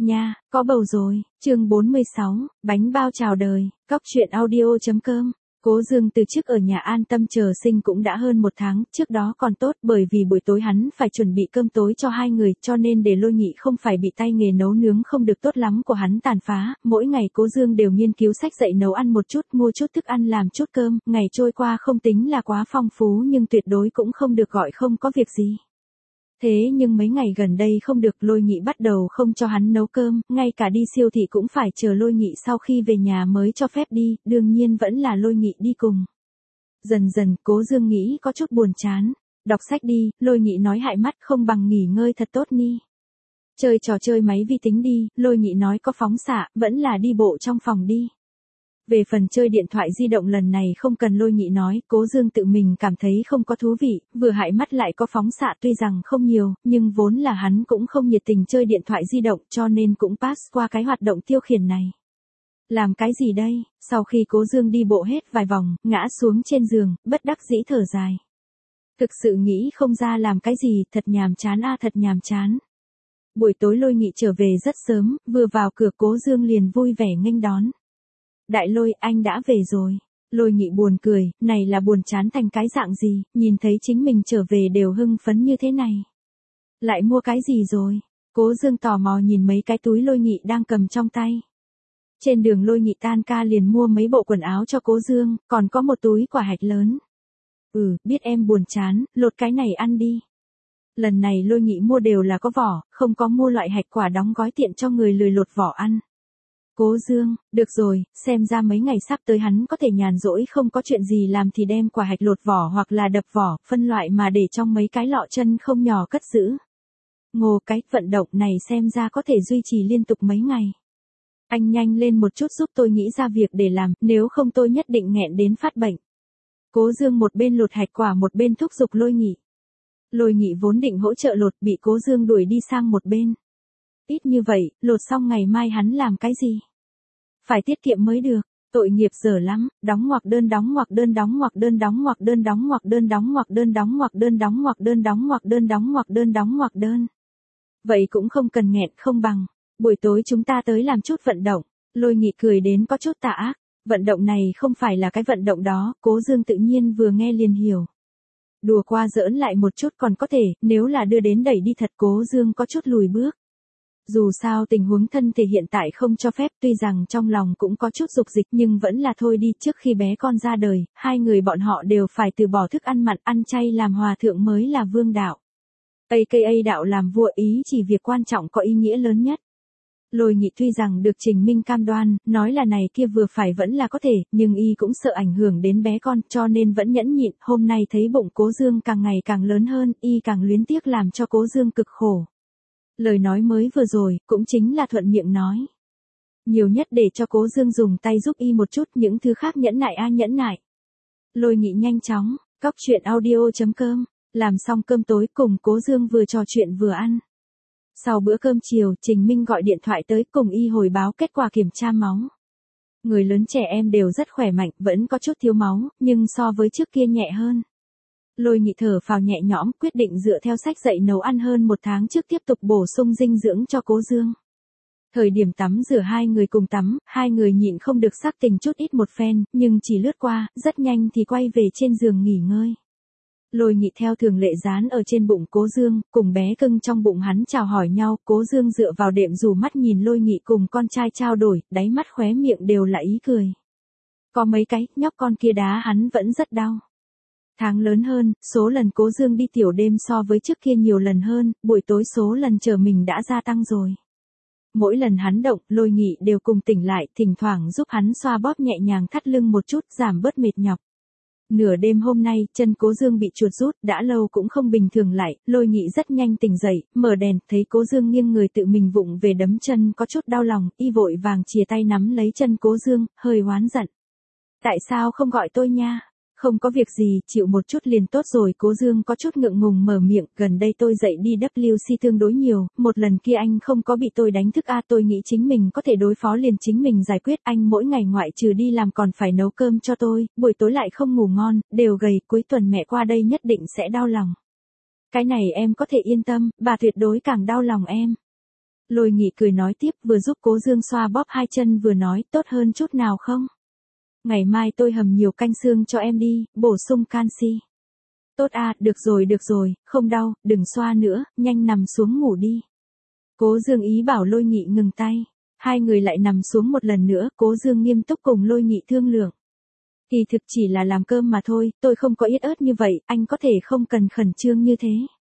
Nha, có bầu rồi, chương 46, bánh bao chào đời, cóc truyện audio.com. Cố Dương từ trước ở nhà an tâm chờ sinh cũng đã hơn 1 tháng, trước đó còn tốt bởi vì buổi tối hắn phải chuẩn bị cơm tối cho 2 người cho nên để Lôi Nghị không phải bị tay nghề nấu nướng không được tốt lắm của hắn tàn phá, mỗi ngày Cố Dương đều nghiên cứu sách dạy nấu ăn một chút, mua chút thức ăn làm chút cơm, ngày trôi qua không tính là quá phong phú nhưng tuyệt đối cũng không được gọi không có việc gì. Thế nhưng mấy ngày gần đây không được, Lôi Nghị bắt đầu không cho hắn nấu cơm, ngay cả đi siêu thị cũng phải chờ Lôi Nghị sau khi về nhà mới cho phép đi, đương nhiên vẫn là Lôi Nghị đi cùng. Dần dần, Cố Dương nghĩ có chút buồn chán. Đọc sách đi, Lôi Nghị nói hại mắt không bằng nghỉ ngơi thật tốt ni. Chơi trò chơi máy vi tính đi, Lôi Nghị nói có phóng xạ, vẫn là đi bộ trong phòng đi. Về phần chơi điện thoại di động lần này không cần Lôi Nghị nói, Cố Dương tự mình cảm thấy không có thú vị, vừa hại mắt lại có phóng xạ tuy rằng không nhiều, nhưng vốn là hắn cũng không nhiệt tình chơi điện thoại di động cho nên cũng pass qua cái hoạt động tiêu khiển này. Làm cái gì đây? Sau khi Cố Dương đi bộ hết vài vòng, ngã xuống trên giường, bất đắc dĩ thở dài. Thực sự nghĩ không ra làm cái gì, thật nhàm chán a, thật nhàm chán. Buổi tối Lôi Nghị trở về rất sớm, vừa vào cửa Cố Dương liền vui vẻ nghênh đón. Đại Lôi, anh đã về rồi. Lôi Nghị buồn cười, này là buồn chán thành cái dạng gì, nhìn thấy chính mình trở về đều hưng phấn như thế này. Lại mua cái gì rồi? Cố Dương tò mò nhìn mấy cái túi Lôi Nghị đang cầm trong tay. Trên đường Lôi Nghị tan ca liền mua mấy bộ quần áo cho Cố Dương, còn có một túi quả hạch lớn. Biết em buồn chán, lột cái này ăn đi. Lần này Lôi Nghị mua đều là có vỏ, không có mua loại hạch quả đóng gói tiện cho người lười lột vỏ ăn. Cố Dương, được rồi, xem ra mấy ngày sắp tới hắn có thể nhàn rỗi không có chuyện gì làm thì đem quả hạch lột vỏ hoặc là đập vỏ, phân loại mà để trong mấy cái lọ chân không nhỏ cất giữ. Ngô, cái vận động này xem ra có thể duy trì liên tục mấy ngày. Anh nhanh lên một chút giúp tôi nghĩ ra việc để làm, nếu không tôi nhất định nghẹn đến phát bệnh. Cố Dương một bên lột hạch quả một bên thúc giục Lôi Nghị. Lôi Nghị vốn định hỗ trợ lột bị Cố Dương đuổi đi sang một bên. Ít như vậy, lột xong ngày mai hắn làm cái gì? Phải tiết kiệm mới được, tội nghiệp dở lắm, đóng ngoặc đơn đóng ngoặc đơn đóng ngoặc đơn đóng ngoặc đơn đóng ngoặc đơn đóng ngoặc đơn đóng ngoặc đơn đóng ngoặc đơn đóng ngoặc đơn đóng ngoặc đơn đóng ngoặc đơn. Vậy cũng không cần nghẹn không bằng, buổi tối chúng ta tới làm chút vận động. Lôi Nghị cười đến có chút tà ác, vận động này không phải là cái vận động đó, Cố Dương tự nhiên vừa nghe liền hiểu. Đùa qua giỡn lại một chút còn có thể, nếu là đưa đến đẩy đi thật Cố Dương có chút lùi bước. Dù sao tình huống thân thể hiện tại không cho phép, tuy rằng trong lòng cũng có chút dục dịch nhưng vẫn là thôi đi, trước khi bé con ra đời, hai người bọn họ đều phải từ bỏ thức ăn mặn, ăn chay làm hòa thượng mới là vương đạo. AKA đạo làm vua, ý chỉ việc quan trọng có ý nghĩa lớn nhất. Lôi Nghị tuy rằng được Trình Minh cam đoan, nói là này kia vừa phải vẫn là có thể, nhưng y cũng sợ ảnh hưởng đến bé con cho nên vẫn nhẫn nhịn, hôm nay thấy bụng Cố Dương càng ngày càng lớn hơn, y càng luyến tiếc làm cho Cố Dương cực khổ. Lời nói mới vừa rồi, cũng chính là thuận miệng nói. Nhiều nhất để cho Cố Dương dùng tay giúp y một chút, những thứ khác nhẫn nại nhẫn nại. Lôi Nghị nhanh chóng, cóc truyện audio.com, làm xong cơm tối cùng Cố Dương vừa trò chuyện vừa ăn. Sau bữa cơm chiều, Trình Minh gọi điện thoại tới cùng y hồi báo kết quả kiểm tra máu. Người lớn trẻ em đều rất khỏe mạnh, vẫn có chút thiếu máu, nhưng so với trước kia nhẹ hơn. Lôi Nghị thở phào nhẹ nhõm, quyết định dựa theo sách dạy nấu ăn hơn 1 tháng trước tiếp tục bổ sung dinh dưỡng cho Cố Dương. Thời điểm tắm rửa hai người cùng tắm, hai người nhịn không được sắc tình chút ít một phen, nhưng chỉ lướt qua, rất nhanh thì quay về trên giường nghỉ ngơi. Lôi Nghị theo thường lệ dán ở trên bụng Cố Dương, cùng bé cưng trong bụng hắn chào hỏi nhau, Cố Dương dựa vào đệm dù mắt nhìn Lôi Nghị cùng con trai trao đổi, đáy mắt khóe miệng đều là ý cười. Có mấy cái, nhóc con kia đá hắn vẫn rất đau. Tháng lớn hơn, số lần Cố Dương đi tiểu đêm so với trước kia nhiều lần hơn, buổi tối số lần chờ mình đã gia tăng rồi. Mỗi lần hắn động, Lôi Nghị đều cùng tỉnh lại, thỉnh thoảng giúp hắn xoa bóp nhẹ nhàng thắt lưng một chút, giảm bớt mệt nhọc. Nửa đêm hôm nay, chân Cố Dương bị chuột rút, đã lâu cũng không bình thường lại, Lôi Nghị rất nhanh tỉnh dậy, mở đèn, thấy Cố Dương nghiêng người tự mình vụng về đấm chân có chút đau lòng, y vội vàng chìa tay nắm lấy chân Cố Dương, hơi oán giận. Tại sao không gọi tôi nha? Không có việc gì, chịu một chút liền tốt rồi. Cố Dương có chút ngượng ngùng mở miệng, gần đây tôi dậy đi WC tương đối nhiều, một lần kia anh không có bị tôi đánh thức tôi nghĩ chính mình có thể đối phó liền chính mình giải quyết, anh mỗi ngày ngoại trừ đi làm còn phải nấu cơm cho tôi, buổi tối lại không ngủ ngon, đều gầy, cuối tuần mẹ qua đây nhất định sẽ đau lòng. Cái này em có thể yên tâm, bà tuyệt đối càng đau lòng em. Lôi Nghị cười nói tiếp, vừa giúp Cố Dương xoa bóp hai chân vừa nói, tốt hơn chút nào không? Ngày mai tôi hầm nhiều canh xương cho em đi, bổ sung canxi. Tốt à, được rồi, không đau, đừng xoa nữa, nhanh nằm xuống ngủ đi. Cố Dương ý bảo Lôi Nghị ngừng tay. Hai người lại nằm xuống một lần nữa, Cố Dương nghiêm túc cùng Lôi Nghị thương lượng. Kỳ thực chỉ là làm cơm mà thôi, tôi không có yết ớt như vậy, anh có thể không cần khẩn trương như thế.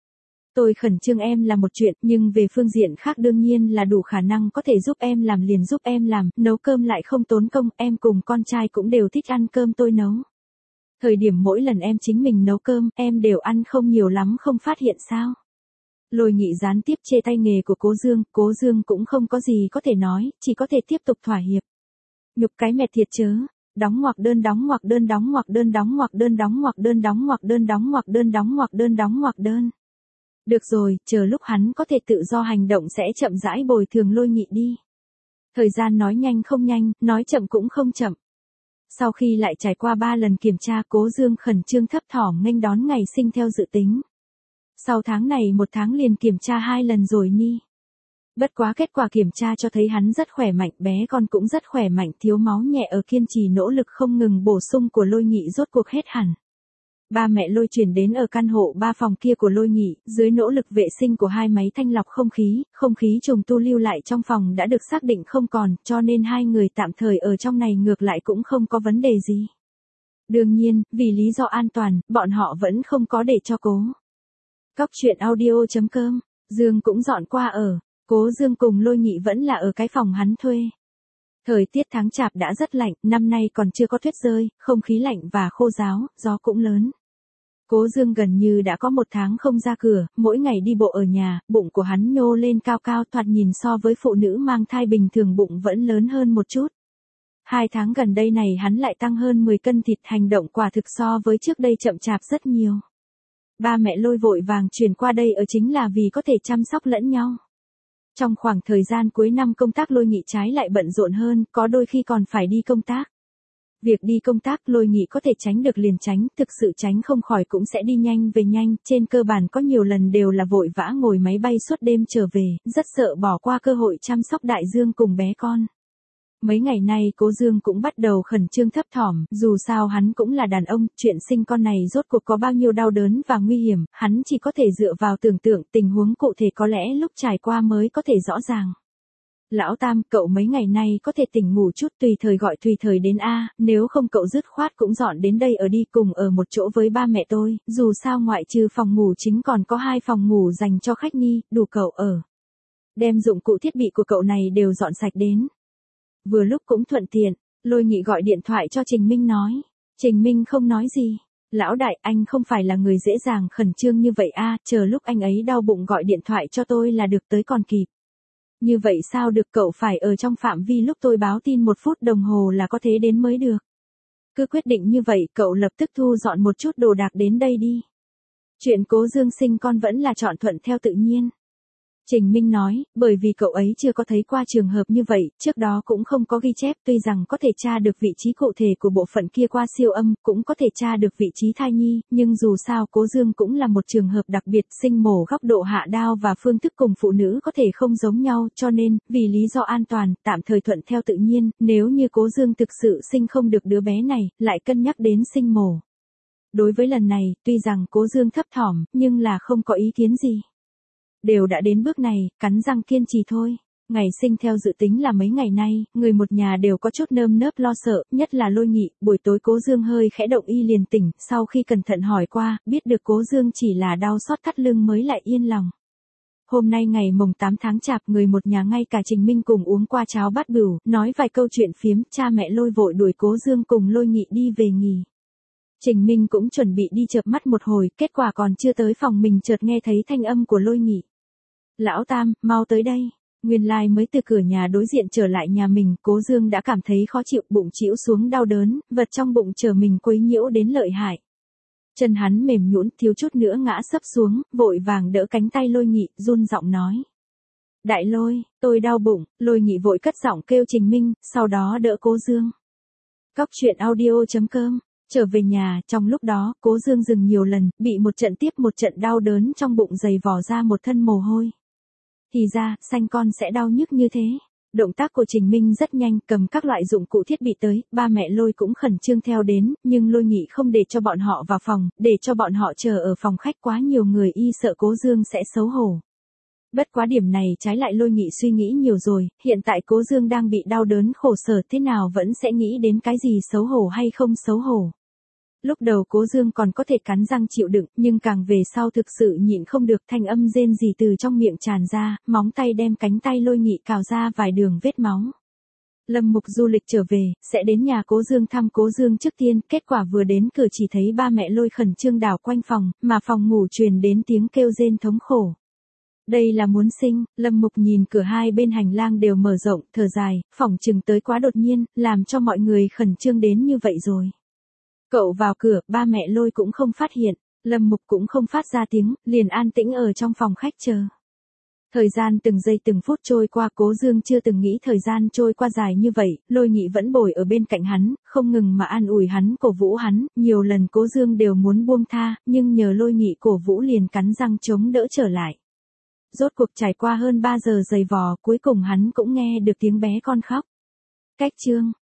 Tôi khẩn trương em là một chuyện, nhưng về phương diện khác đương nhiên là đủ khả năng có thể giúp em làm liền giúp em làm, nấu cơm lại không tốn công, em cùng con trai cũng đều thích ăn cơm tôi nấu. Thời điểm mỗi lần em chính mình nấu cơm, em đều ăn không nhiều lắm không phát hiện sao. Lôi Nghị gián tiếp chê tay nghề của Cố Dương cũng không có gì có thể nói, chỉ có thể tiếp tục thỏa hiệp. Nhục cái mệt thiệt chớ. Đóng ngoặc đơn đóng ngoặc đơn đóng ngoặc đơn đóng ngoặc đơn đóng ngoặc đơn đóng ngoặc đơn đóng ngoặc đơn đóng ngoặc đơn đóng ngoặc đơn. Được rồi, chờ lúc hắn có thể tự do hành động sẽ chậm rãi bồi thường Lôi Nghị đi. Thời gian nói nhanh không nhanh, nói chậm cũng không chậm. Sau khi lại trải qua 3 lần kiểm tra, Cố Dương khẩn trương thấp thỏm nghênh đón ngày sinh theo dự tính. Sau tháng này 1 tháng liền kiểm tra 2 lần rồi ni. Bất quá kết quả kiểm tra cho thấy hắn rất khỏe mạnh, bé con cũng rất khỏe mạnh, thiếu máu nhẹ ở kiên trì nỗ lực không ngừng bổ sung của Lôi Nghị rốt cuộc hết hẳn. Ba mẹ Lôi chuyển đến ở căn hộ 3 phòng kia của Lôi Nghị, dưới nỗ lực vệ sinh của 2 máy thanh lọc không khí trùng tu lưu lại trong phòng đã được xác định không còn, cho nên 2 người tạm thời ở trong này ngược lại cũng không có vấn đề gì. Đương nhiên, vì lý do an toàn, bọn họ vẫn không có để cho Cố. Cóc truyện audio.com, Dương cũng dọn qua ở. Cố Dương cùng Lôi Nghị vẫn là ở cái phòng hắn thuê. Thời tiết tháng chạp đã rất lạnh, năm nay còn chưa có tuyết rơi, không khí lạnh và khô ráo, gió cũng lớn. Cố Dương gần như đã có 1 tháng không ra cửa, mỗi ngày đi bộ ở nhà, bụng của hắn nhô lên cao cao, thoạt nhìn so với phụ nữ mang thai bình thường bụng vẫn lớn hơn một chút. 2 tháng gần đây này hắn lại tăng hơn 10 cân thịt, hành động quả thực so với trước đây chậm chạp rất nhiều. Ba mẹ Lôi vội vàng chuyển qua đây ở chính là vì có thể chăm sóc lẫn nhau. Trong khoảng thời gian cuối năm công tác Lôi Nghị trái lại bận rộn hơn, có đôi khi còn phải đi công tác. Việc đi công tác Lôi Nghị có thể tránh được liền tránh, thực sự tránh không khỏi cũng sẽ đi nhanh về nhanh, trên cơ bản có nhiều lần đều là vội vã ngồi máy bay suốt đêm trở về, rất sợ bỏ qua cơ hội chăm sóc Đại Dương cùng bé con. Mấy ngày nay Cố Dương cũng bắt đầu khẩn trương thấp thỏm, dù sao hắn cũng là đàn ông, chuyện sinh con này rốt cuộc có bao nhiêu đau đớn và nguy hiểm, hắn chỉ có thể dựa vào tưởng tượng tình huống cụ thể có lẽ lúc trải qua mới có thể rõ ràng. Lão Tam, cậu mấy ngày nay có thể tỉnh ngủ chút tùy thời gọi tùy thời đến a, nếu không cậu dứt khoát cũng dọn đến đây ở đi cùng ở một chỗ với ba mẹ tôi, dù sao ngoại trừ phòng ngủ chính còn có 2 phòng ngủ dành cho khách nhi, đủ cậu ở. Đem dụng cụ thiết bị của cậu này đều dọn sạch đến. Vừa lúc cũng thuận tiện, Lôi Nghị gọi điện thoại cho Trình Minh nói. Trình Minh không nói gì. Lão đại, anh không phải là người dễ dàng khẩn trương như vậy a, chờ lúc anh ấy đau bụng gọi điện thoại cho tôi là được tới còn kịp. Như vậy sao được, cậu phải ở trong phạm vi lúc tôi báo tin 1 phút đồng hồ là có thế đến mới được. Cứ quyết định như vậy, cậu lập tức thu dọn một chút đồ đạc đến đây đi. Chuyện Cố Dương sinh con vẫn là chọn thuận theo tự nhiên. Trình Minh nói, bởi vì cậu ấy chưa có thấy qua trường hợp như vậy, trước đó cũng không có ghi chép, tuy rằng có thể tra được vị trí cụ thể của bộ phận kia qua siêu âm, cũng có thể tra được vị trí thai nhi, nhưng dù sao Cố Dương cũng là một trường hợp đặc biệt, sinh mổ góc độ hạ đao và phương thức cùng phụ nữ có thể không giống nhau, cho nên, vì lý do an toàn, tạm thời thuận theo tự nhiên, nếu như Cố Dương thực sự sinh không được đứa bé này, lại cân nhắc đến sinh mổ. Đối với lần này, tuy rằng Cố Dương thấp thỏm, nhưng là không có ý kiến gì. Đều đã đến bước này, cắn răng kiên trì thôi. Ngày sinh theo dự tính là mấy ngày nay, người một nhà đều có chút nơm nớp lo sợ, nhất là Lôi Nghị, buổi tối Cố Dương hơi khẽ động y liền tỉnh, sau khi cẩn thận hỏi qua, biết được Cố Dương chỉ là đau xót thắt lưng mới lại yên lòng. Hôm nay ngày mồng 8 tháng chạp, người một nhà ngay cả Trình Minh cùng uống qua cháo bát bửu, nói vài câu chuyện phiếm, cha mẹ Lôi vội đuổi Cố Dương cùng Lôi Nghị đi về nghỉ. Trình Minh cũng chuẩn bị đi chợp mắt một hồi, kết quả còn chưa tới phòng mình chợt nghe thấy thanh âm của Lôi Nghị. Lão Tam, mau tới đây. Nguyên lai mới từ cửa nhà đối diện trở lại nhà mình, Cố Dương đã cảm thấy khó chịu, bụng chĩu xuống đau đớn, vật trong bụng chờ mình quấy nhiễu đến lợi hại. Chân hắn mềm nhũn, thiếu chút nữa ngã sấp xuống, vội vàng đỡ cánh tay Lôi Nghị, run giọng nói. Đại Lôi, tôi đau bụng. Lôi Nghị vội cất giọng kêu Trình Minh, sau đó đỡ Cố Dương. Cóc truyện audio.com. Trở về nhà, trong lúc đó, Cố Dương dừng nhiều lần, bị một trận tiếp một trận đau đớn trong bụng dày vò ra một thân mồ hôi. thì ra, sanh con sẽ đau nhức như thế. Động tác của Trình Minh rất nhanh, cầm các loại dụng cụ thiết bị tới, ba mẹ Lôi cũng khẩn trương theo đến, nhưng Lôi Nghị không để cho bọn họ vào phòng, để cho bọn họ chờ ở phòng khách, quá nhiều người y sợ Cố Dương sẽ xấu hổ. Bất quá điểm này trái lại Lôi Nghị suy nghĩ nhiều rồi, hiện tại Cố Dương đang bị đau đớn khổ sở thế nào vẫn sẽ nghĩ đến cái gì xấu hổ hay không xấu hổ. Lúc đầu Cố Dương còn có thể cắn răng chịu đựng, nhưng càng về sau thực sự nhịn không được, thanh âm rên rỉ từ trong miệng tràn ra, móng tay đem cánh tay Lôi Nghị cào ra vài đường vết máu. Lâm Mục du lịch trở về, sẽ đến nhà Cố Dương thăm Cố Dương trước tiên, kết quả vừa đến cửa chỉ thấy ba mẹ Lôi khẩn trương đảo quanh phòng, mà phòng ngủ truyền đến tiếng kêu rên thống khổ. Đây là muốn sinh, Lâm Mục nhìn cửa hai bên hành lang đều mở rộng, thở dài, phỏng chừng tới quá đột nhiên, làm cho mọi người khẩn trương đến như vậy rồi. Cậu vào cửa, ba mẹ Lôi cũng không phát hiện, Lâm Mục cũng không phát ra tiếng, liền an tĩnh ở trong phòng khách chờ. Thời gian từng giây từng phút trôi qua, Cố Dương chưa từng nghĩ thời gian trôi qua dài như vậy, Lôi Nghị vẫn bồi ở bên cạnh hắn, không ngừng mà an ủi hắn, cổ vũ hắn, nhiều lần Cố Dương đều muốn buông tha, nhưng nhờ Lôi Nghị cổ vũ liền cắn răng chống đỡ trở lại. Rốt cuộc trải qua hơn 3 giờ giày vò, cuối cùng hắn cũng nghe được tiếng bé con khóc. Cách chương